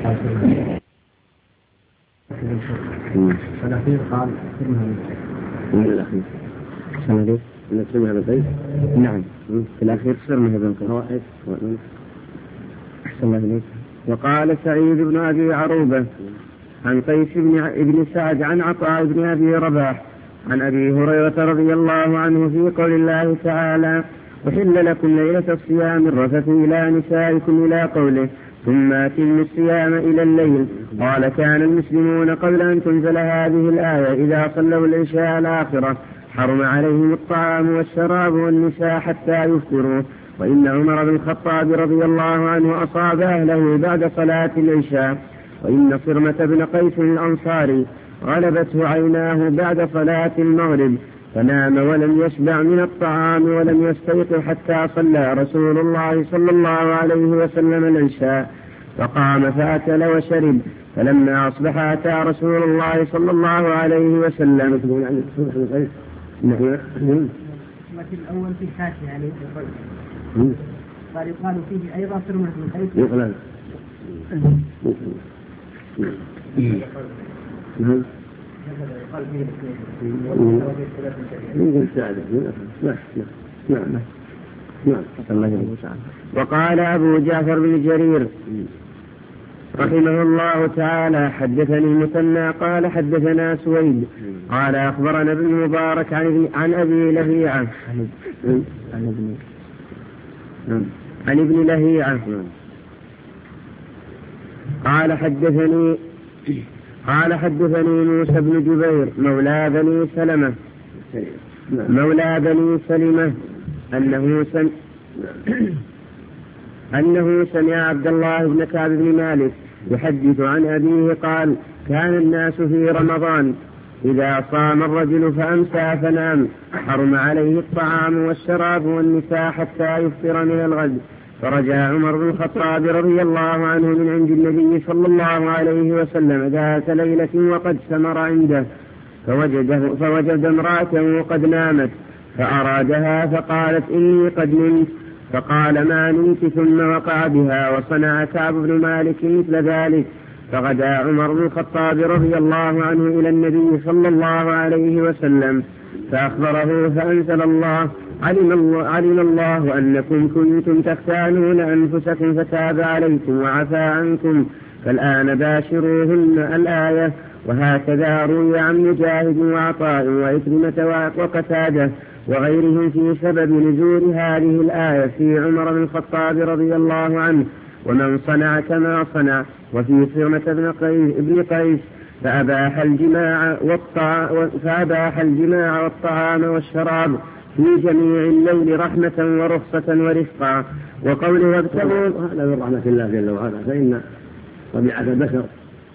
الأخير قال من الأخير سنة نسمها بالبيت. نعم في الأخير صرنا بالقواعد. أحسن الله إليك. وقال سعيد بن أبي عروبة عن قيس بن سعد عن عطاء بن أبي رباح عن أبي هريرة رضي الله عنه في قول الله تعالى: وحل لكم ليلة الصيام الرفث إلى نسائكم إلى قوله: ثم أتموا الصيام إلى الليل. قال: كان المسلمون قبل أن تنزل هذه الآية إذا صلوا العشاء الآخرة حرم عليهم الطعام والشراب والنساء حتى يفطروا. وإن عمر بن الخطاب رضي الله عنه أصاب أهله بعد صلاة العشاء. وإن صرمة بن قيس الأنصاري غلبته عيناه بعد صلاة المغرب فنام ولم يشبع من الطعام ولم يستيقظ حتى صلى رسول الله صلى الله عليه وسلم العشاء، فقام فأكل وشرب. فلما أصبح أتى رسول الله صلى الله عليه وسلم. لكن الأول في حاشية عليه قال يقال فيه أيضا صرمة بن قيس. وقال أبو جعفر بن جرير رحمه الله تعالى: حدثني المثنى قال حدثنا سويد قال أخبرنا ابن مبارك عن أبي لهيعة عن ابن لهيعة قال حدثني موسى بن جبير مولى بني سلمة أنه سمع عبد الله بن كعب بن مالك يحدث عن أبيه قال: كان الناس في رمضان إذا صام الرجل فأمسى فنام حرم عليه الطعام والشراب والنساء حتى يفطر من الغد. فرجع عمر بن الخطاب رضي الله عنه من عند النبي صلى الله عليه وسلم ذات ليلة وقد سمر عنده فوجد امرأته قد نامت فأرادها فقالت: إني قد نمت. فقال ما نمت ثم وقع بها. وصنع كعب بن مالك مثل ذلك. فغدا عمر بن الخطاب رضي الله عنه إلى النبي صلى الله عليه وسلم فأخبره فأنزل الله علم الله أنكم كنتم تختانون أنفسكم فتاب عليكم وعفى عنكم فالآن باشروهن الآية. وهكذا روي عن مجاهد وعطاء وعكرمة وقتادة وغيرهم في سبب نزول هذه الآية في عمر بن الخطاب رضي الله عنه ومن صنع كما صنع. وفي صرمة ابن قيس فأباح الجماع والطعام والشراب في جميع الليل رحمة ورخصة ورفقا. وقوله وابتغوا هذا من رحمة الله جل وعلا، فإن طبيعة البشر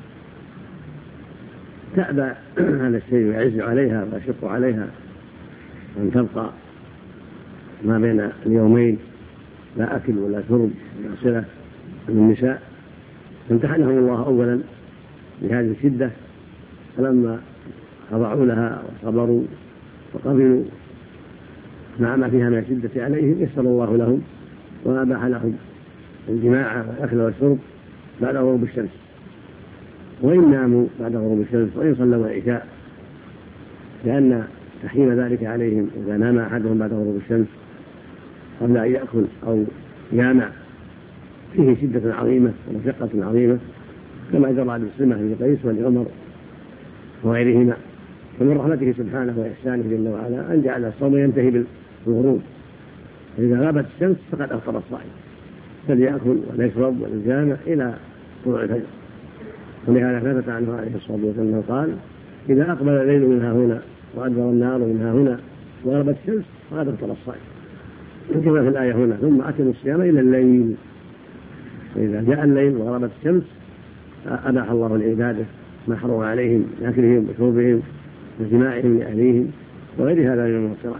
تأبى هذا الشيء ويعز عليها ويشق عليها أن تبقى ما بين اليومين لا أكل ولا شرب ولا صلة من النساء. فامتحنهم الله أولا بهذه الشدة، فلما خضعوا لها وصبروا وقبلوا مع ما فيها من الشدة عليهم يسر الله لهم وأباح لهم الجماع والأكل والشرب بعد غروب الشمس. وإن ناموا بعد غروب الشمس وإن صلوا العشاء، لأن تحريم ذلك عليهم إذا نام أحدهم بعد غروب الشمس قبل أن يأكل أو يامع فيه شدة عظيمة ومشقة عظيمة، كما جرى لسلمة بن قيس ولعمر وغيرهما. فمن رحمته سبحانه وإحسانه جل وعلا أن جعل الصوم ينتهي بالغروب، فإذا غابت الشمس فقد أفطر الصائم، فليأكل وليشرب وليجامع إلى طلوع الفجر. ولهذا ثبت عنه عليه الصلاة والسلام قال إذا أقبل الليل من ها هنا وأدبر النهار من ها هنا وغربت الشمس فقد أفطر الصائم. كما في الآية هنا ثم أتموا الصيام إلى الليل. فإذا جاء الليل وغربت الشمس أباح الله لعباده ما حرم عليهم من أكلهم وشربهم وجماعهم لأهليهم وغير هذا من المفطرات.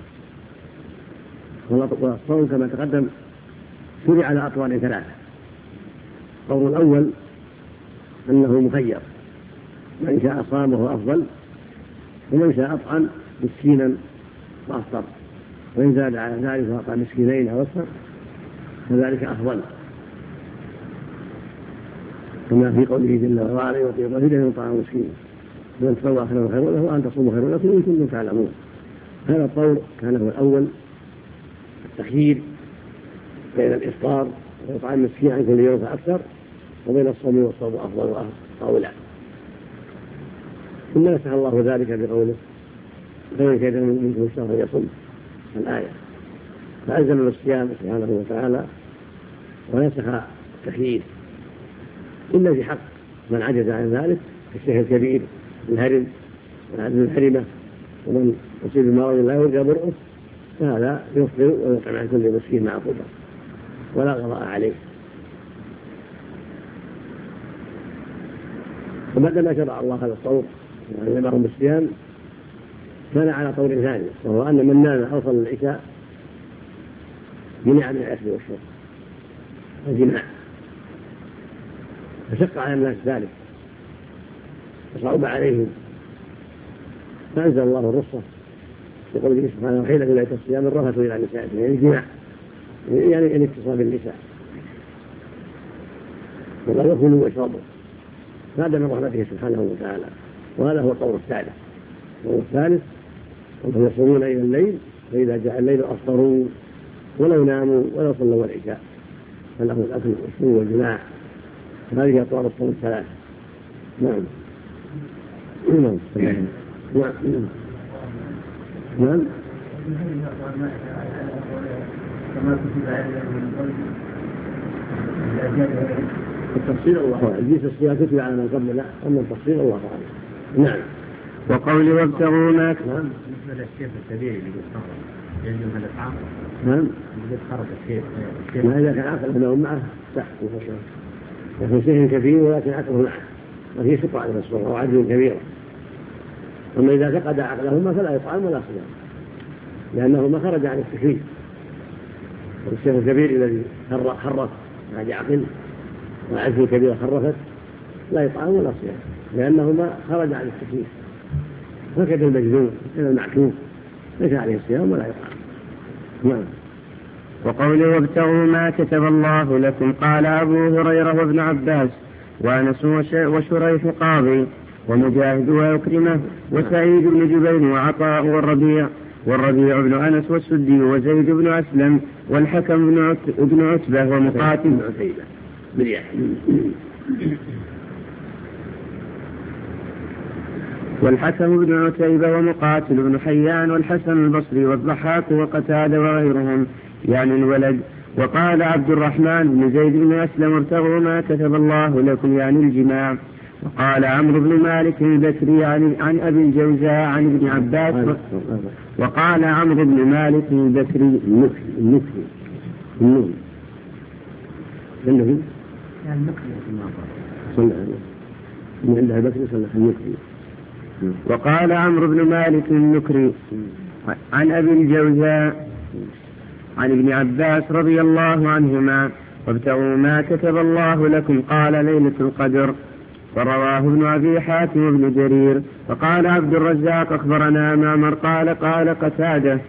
والصوم كما تقدم شرع على أطوال ثلاثة. القول الأول أنه مخير، من شاء صام وهو أفضل، ومن شاء أطعم مسكينا وأفطر، وإن زاد على ذلك وأطعم مسكينين أو أكثر فذلك أفضل، كما في قوله جل وعلا وطيب فدية طعام مسكين من تطوع خيرا خير له وأن تصوموا خير لكم إن كنتم تعلمون. هذا القول كان هو الأول، التخيير بين الإفطار وإطعام مسكين عن كل يوم فأكثر، وبين الصوم والصوم أفضل وأولى. ثم نسخ الله ذلك بقوله فمن كان منكم الشهر يصم الآية، فألزم الصيام سبحانه وتعالى ونسخ التخيير إلا في حق من عجز عن ذلك كالشيخ الكبير الهرم والعجز الحرمة ومن يصيب بمرض لا يرجى برؤه، فهذا يفطر ويطعم عن كل مسكين مع قدرة ولا قضاء عليه. وبعدما شرع الله هذا الصوم وأمرهم بالصيام كان على طور ثاني، وهو أن من نام أوصل العشاء منع من الأكل والشرب والجماع، فشق على الناس ذلك وصعب عليهم، فأنزل الله الرخصة بقوله سبحانه وحيل إلى الصيام الرفث إلى نسائكم، يعني الجماع يعني الاتصال بالنساء، ولا يأكلوا ويشربوا. هذا من رحمته سبحانه وتعالى. وهذا هو الطور الثالث. الطور الثالث أنهم يصومون إلى الليل، فإذا جاء الليل أفطروا ولو ناموا ولو صلوا العشاء، فله الأكل والشرب والجماع. هذه أطوار الصوم الثلاث. نعم نعم نعم التفصيل الله أعلم. جيس الصيام كتب على من قبل، لا، أما التفصيل الله أعلم. نعم. وقول وابتغوا ما نعم. بالنسبة للشيخ الكبير اللي بيتخرج يلزم هذا الطعام. نعم. اللي بيتخرج الشيخ. ما إذا كان عقل أنه معه صح، لكن شيء كبير ولكن عقله معه وفيه شقة على الصوم أو عجز كبير. أما إذا فقد عقلهما فلا يطعم ولا صيام، لأنه ما خرج عن التكليف. والشيخ الكبير الذي خرف مع عقل وعجز كبير خرفت لا يطعم ولا صيام، لأنه ما خرج عن التكليف. هكذا المجنون إلى المعكوف ليس عليه الصيام ولا يطعم. نعم. وقوله وابتغوا ما كتب الله لكم قال أبو هريرة وابن عباس وأنس وشريح قاضي ومجاهد وعكرمة وسعيد بن جبير وعطاء والربيع بن أنس والسدي وزيد بن أسلم والحكم بن عتبة ومقاتل والحكم بن عتيبة ومقاتل بن حيان والحسن البصري والضحاك وقتادة وغيرهم يعني الولد. وقال عبد الرحمن بن زيد بن أسلم ارتغوا ما كتب الله لكم يعني الجماع. وقال عمرو بن مالك البكري عن أبي الجوزاء عن ابن عباس. وقال عمرو بن مالك البكري وقال عمرو بن مالك النكري عن أبي الجوزاء عن ابن عباس رضي الله عنهما وابتغوا ما كتب الله لكم قال ليلة القدر. ورواه ابن أبي حاتم وابن جرير. وقال عبد الرزاق أخبرنا معمر قال قتادة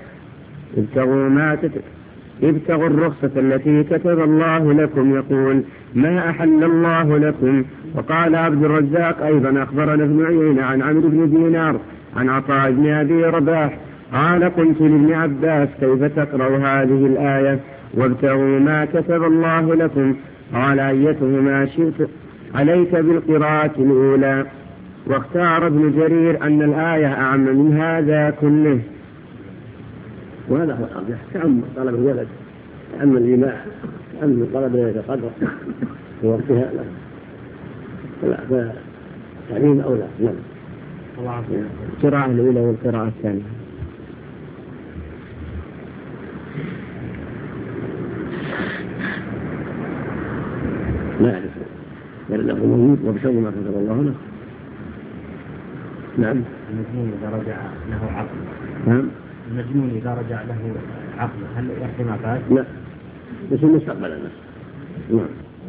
ابتغوا الرخصة التي كتب الله لكم يقول ما أحل الله لكم. وقال عبد الرزاق أيضا أخبرنا ابن عيينة عن عمرو بن دينار عن عطاء بن أبي رباح قال قلت لابن عباس كيف تقرأ هذه الآية وابتغوا ما كتب الله لكم قال أيتهما شئت عليك بالقراءة الأولى. واختار ابن جرير أن الآية أعم من هذا كله. وهذا هو الأرجح كأن طلب الولد كأن الجماع كأن طلب ليلة القدر في وقتها لا فتعليم أولى. نعم. القراءة الأولى والقراءة الثانية. لا يعرف لأنه موجود وبشر ما كتب الله له. نعم. المجنون إذا رجع له عقل. نعم. المجنون إذا رجع له عقل هل يحكي ما فات؟ لا بس المستقبل نعم.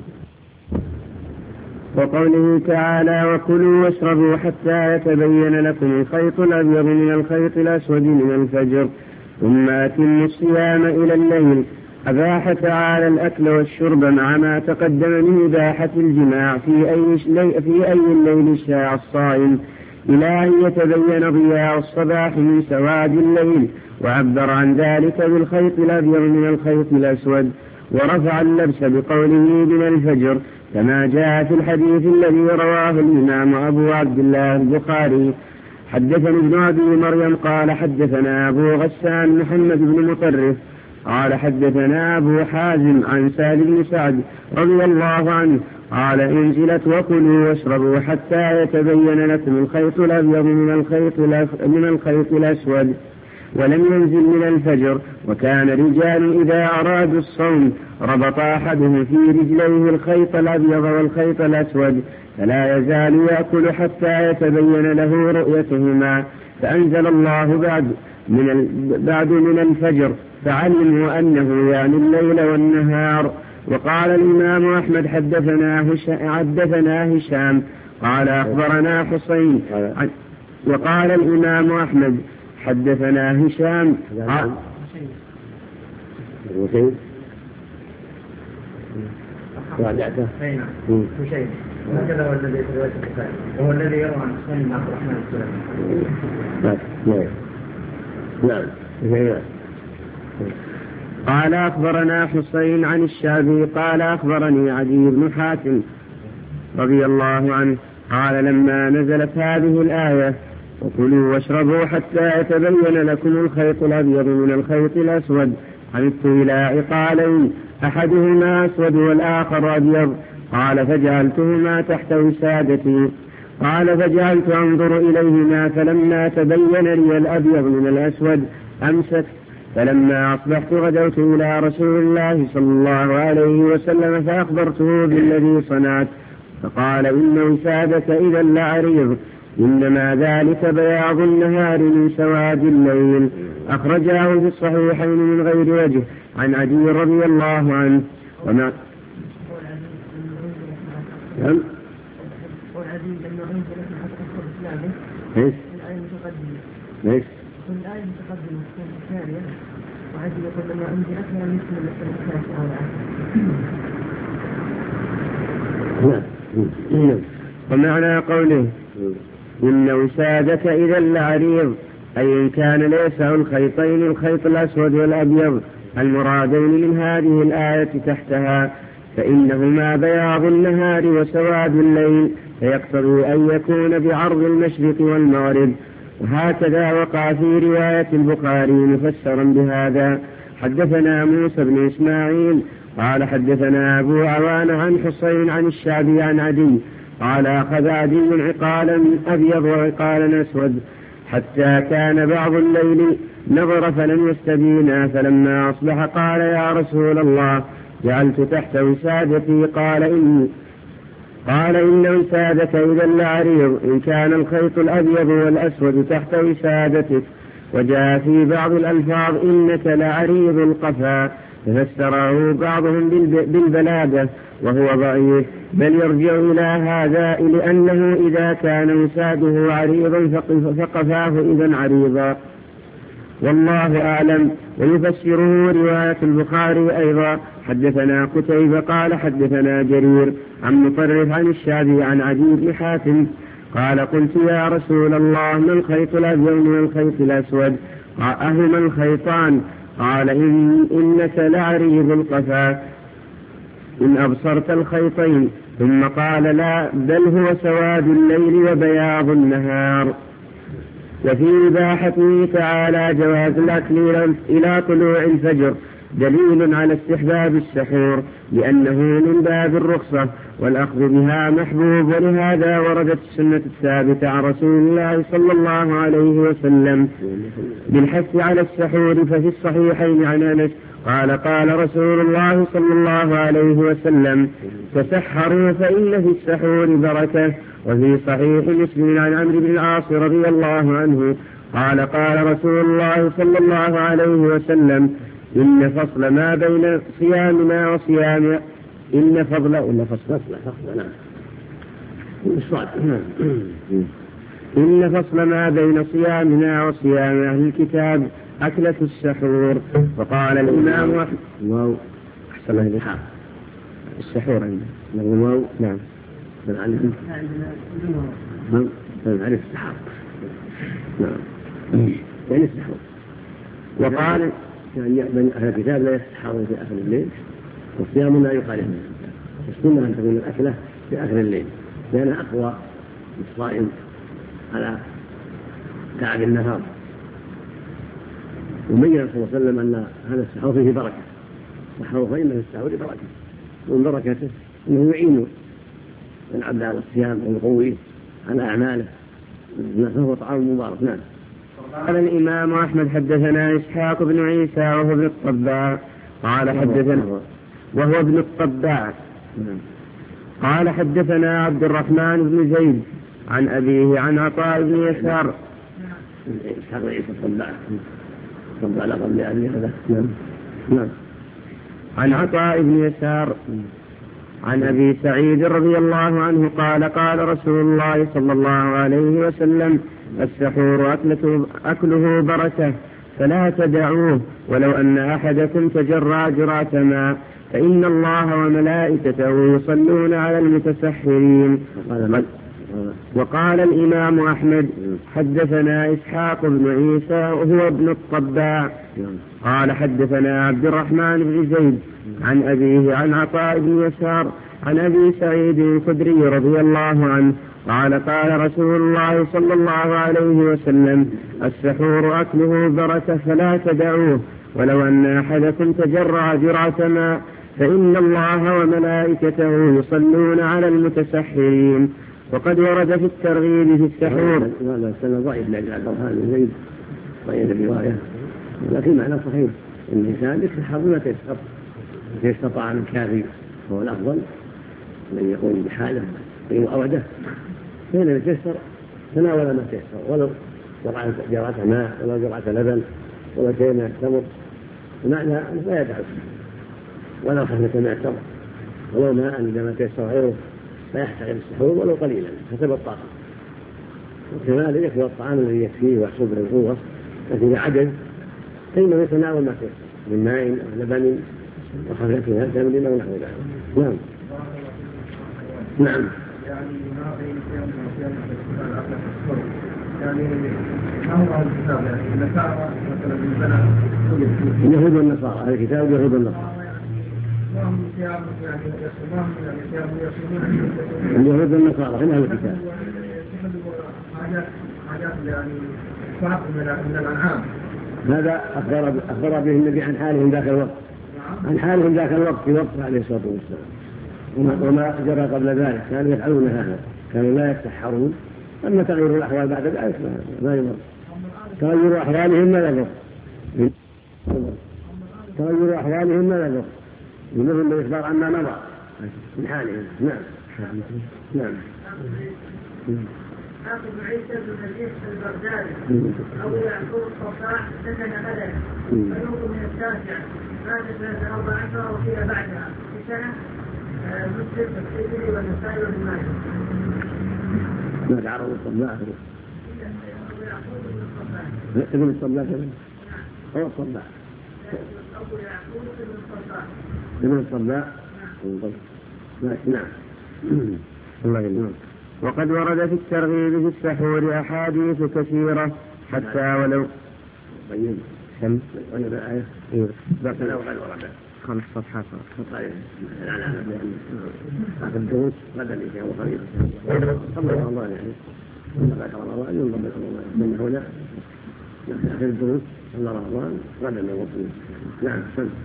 وقوله تعالى وكلوا واشربوا حتى يتبين لكم الخيط الأبيض من الخيط الأسود من الفجر ثم أتموا الصيام إلى الليل. أباح تعالى الأكل والشرب مع ما تقدم من إباحة الجماع في أي الليل شاء الصائم إلى أن يتبين ضياء الصباح من سواد الليل. وعبر عن ذلك بالخيط الأبيض من الخيط الأسود ورفع اللبس بقوله من الفجر كما جاء في الحديث الذي رواه الإمام أبو عبد الله البخاري. حدثني ابن أبي مريم قال حدثنا أبو غسان محمد بن مطرف قال حدثنا أبو حازم عن سهل بن سعد رضي الله عنه قال انزلت وكلوا واشربوا حتى يتبين لكم الخيط الأبيض من الخيط الأسود ولم ينزل من الفجر. وكان رجال إذا أرادوا الصوم ربط أحدهم في رجليه الخيط الأبيض والخيط الأسود فلا يزال يأكل حتى يتبين له رؤيتهما. فأنزل الله بعد من الفجر فعلموا أنه يعني الليل والنهار. وقال الإمام أحمد حدثنا هشام قال أخبرنا حسين. وقال الإمام أحمد حدثنا هشام راجعته هشيم هكذا هو الذي في رواية البخاري وهو الذي يروى عن حسين بن عبد الرحمن السلمي. نعم. قال أخبرنا حسين عن الشعبي قال أخبرني عدي بن حاتم رضي الله عنه قال لما نزلت هذه الآية وكلوا واشربوا حتى يتبين لكم الخيط الأبيض من الخيط الأسود عمدت إلى عقالين أحدهما أسود والآخر أبيض قال فجعلتهما تحت وسادتي قال فجعلت أنظر إليهما فلما تبين لي الأبيض من الأسود أمسكت فلما أصبحت غدوت إلى رسول الله صلى الله عليه وسلم فأخبرته بالذي صنعت فقال إن وسادك إذا لعريض إنما ذلك بياض النهار من سواد الليل. أخرجاه في الصحيحين من غير وجه عن عدي رضي الله عنه. وما ليش؟ الآية المتقدمة الثانية وعجب كل ما أنزلت من مثل الثلاث أو ومعنى قوله إن وسادة إذا لعريض أي إن كان ليسع الخيطين الخيط الأسود والأبيض المرادين من هذه الآية تحتها فإنهما بياض النهار وسواد الليل فيقتضي أن يكون بعرض المشرق والمغرب. وهكذا وقع في رواية البخاري مفسرا بهذا. حدثنا موسى بن إسماعيل قال حدثنا أبو عوان عن حسين عن الشعبي عن عدي قال أخذ عدي عقالا أبيض وعقالا أسود حتى كان بعض الليل نظر فلم يستبينا فلما أصبح قال يا رسول الله جعلت تحت وسادتي قال إن وسادك إذا لعريض إن كان الخيط الأبيض والأسود تحت وسادتك. وجاء في بعض الألفاظ إنك لعريض القفا ففسره بعضهم بالبلادة وهو ضعيف بل يرجع إلى هذا لأنه إذا كان وساده عريضا فقفاه إذا عريضا والله أعلم. ويفسره رواية البخاري أيضا. حدثنا قتيبة قال حدثنا جرير عن مطرف عن الشعبي عن عدي بن حاتم قال قلت يا رسول الله ما الخيط الأبيض من الخيط الأسود أهما الخيطان؟ قال إنك لعريض القفا إن أبصرت الخيطين. ثم قال لا بل هو سواد الليل وبياض النهار. وفي إباحته تعالى جواز الأكل إلى طلوع الفجر دليل على استحباب السحور لأنه من باب الرخصة والأخذ بها محبوب. ولهذا وردت السنة الثابتة عن رسول الله صلى الله عليه وسلم بالحث على السحور. ففي الصحيحين عن أنس قال قال رسول الله صلى الله عليه وسلم تسحروا فإن في السحور بركة. وفي صحيح مسلم عن عمرو بن العاص رضي الله عنه قال قال رسول الله صلى الله عليه وسلم إن فصل ما بين صيامنا وصيام إن فصل ما بين صيامنا وصيام أهل الكتاب أكلة السحور. فقال الإمام أحمد أحسن الله إليك السحور عندنا نعم نعرف السحور نعم يعني السحور. وقال يعني أهل الكتاب لا يستحرون في آخر الليل والصيام لا يخالف السنة أن تكون الأكلة في آخر الليل لأنها أقوى للصائم على تعب النهار. وبين صلى الله عليه وسلم أن هذا السحور فيه بركة سحروا فإن في السحور بركة ومن بركته أنه يعين العبد على الصيام ويقويه على أعماله فهو طعام مبارك. نعم. قال الإمام أحمد حدثنا إسحاق بن عيسى وهو ابن الطباع قال حدثنا وهو ابن الطباع قال حدثنا عبد الرحمن بن زيد عن أبيه عن عطاء بن يسار إسحاق بن عيسى الطباع لقب لأبي هذا عن عطاء بن يسار عن أبي سعيد رضي الله عنه قال قال رسول الله صلى الله عليه وسلم السحور أكله بركة فلا تدعوه ولو أن أحدكم تجرع جرعة ماء فإن الله وملائكته يصلون على المتسحرين. وقال الإمام أحمد حدثنا إسحاق بن عيسى وهو ابن الطباع قال حدثنا عبد الرحمن بن زيد عن أبيه عن عطاء بن يسار عن أبي سعيد الخدري رضي الله عنه قال قال رسول الله صلى الله عليه وسلم السحور أكله بركة فلا تدعوه ولو أن أحدكم تجرع جرعة ماء فإن الله وملائكته يصلون على المتسحرين. وقد ورد في الترغيب في السحور هذا السنة ضعيف لأجل عبد الرحمن بن زيد ضعيف الرواية لكن معنى صحيح أن الإنسان يكسر بما تيسر طعام كافي هو الأفضل من يقوم بحاله وأوده فإن يتيسر تناول ما تيسر ولو جرعة ماء ولو جرعة لبن ولو شيء من التمر بمعنى لا يدعو ولو خفة من التمر ولو ماء عندما تيسر غيره فيحتاج السحور ولو قليلا حسب الطاقة. وكذلك يكفي الطعام الذي يكفيه ويحصل به القوة لكن إذا عجز فإنه يتناول ما تيسر من ماء أو لبن وخفيفها تمر أو نحو ذلك. نعم. نعم. يعني ما بين صيام وصيام يعني ما هو الكتاب يعني النصارى مثلا من اليهود والنصارى، هذا الكتاب اليهود والنصارى. وهم صيام يعني يصومون يعني صيام يصومون اليهود والنصارى هم أهل الكتاب. حاجات يعني صعب من الأنعام. هذا أخبر به النبي عن حالهم ذاك الوقت، عن حالهم ذاك الوقت في وقت عليه الصلاة والسلام، وما جرى قبل ذلك كانوا يفعلون هذا، كانوا لا يتسحرون. أما تغيير الأحوال بعد ذلك ما يضر، تغيير أحوالهم ما يضر، تغيير أحوالهم ما يضر، يمرون بالإخبار عما مضى من حالهم. نعم. نعم. حافظ عيسى بن المسيح البغدادي أو يعقوب الصفاح سكن غدا فيوم من التاسع مات سنة 14 وقيل بعدها في سنة مسلم والترمذي والنسائي وابن ماجه. ما تعرض الصباح ابن الصباح هو الصباح ابن الصباح. نعم. الله يسلمك. وقد ورد في الترغيب في السحور أحاديث كثيرة حتى ولو طيب كم ولا بآية بس لو قد ورد 5 صفحات. طيب لا الدروس غدا إن شاء الله قريبا قبل رمضان يعني بعد رمضان يوم قبل رمضان من هنا آخر الدروس قبل رمضان غدا نوصل. نعم.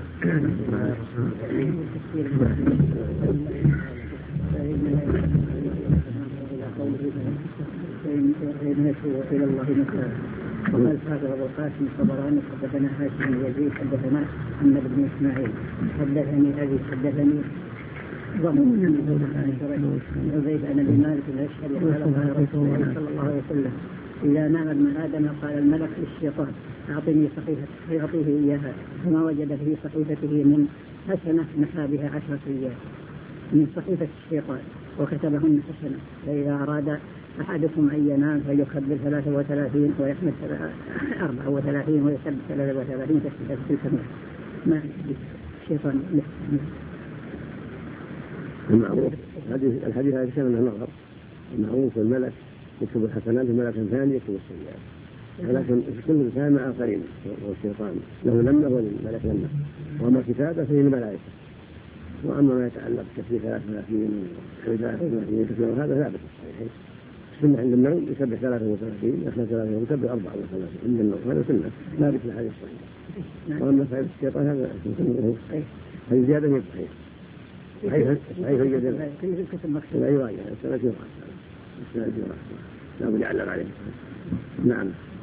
إلى الله مثلا. وقال حافظ أبو القاسم الطبراني حدثنا هاشم بن يزيد حدثنا محمد بن إسماعيل حدثني أبي حدثني ضمن عن عبيد أن بمالك الأشهري قال رسول الله صلى الله عليه وسلم إذا نام ابن آدم قال الملك للشيطان أعطني صحيفة فيعطيه إياها فما وجد في صحيفته من حسنة نحى بها 10 ريال من صحيفة الشيطان وكتبهن حسنة. فإذا أراد أحدكم أن ينام فليكبر 33 ويحمد 34 ويسبح 33 تسبيحة في الكمال. ما الشيطان له المعروف الحديث هذا كان النظر. المعروف الملك يكتب الحسنات وملك ثاني يكتب السيئات، ولكن كل إنسان مع قرين والشيطان له لمه وللملك لمه، وأما كتابه فيه الملائكة. وأما ما يتعلق بتسبيح 33 33 هذا ثابت في الصحيحين. السنة عند النوم يسبح 33 يحمد 33 ويكبر 34 عند النوم، هذا سنة ثابت في الحديث الصحيح. وأما صحيح الشيطان هذا سنة هذه زيادة من الصحيح. صحيح الجدل لا يراجع السنة يراجع لا بد يعلق عليه. نعم.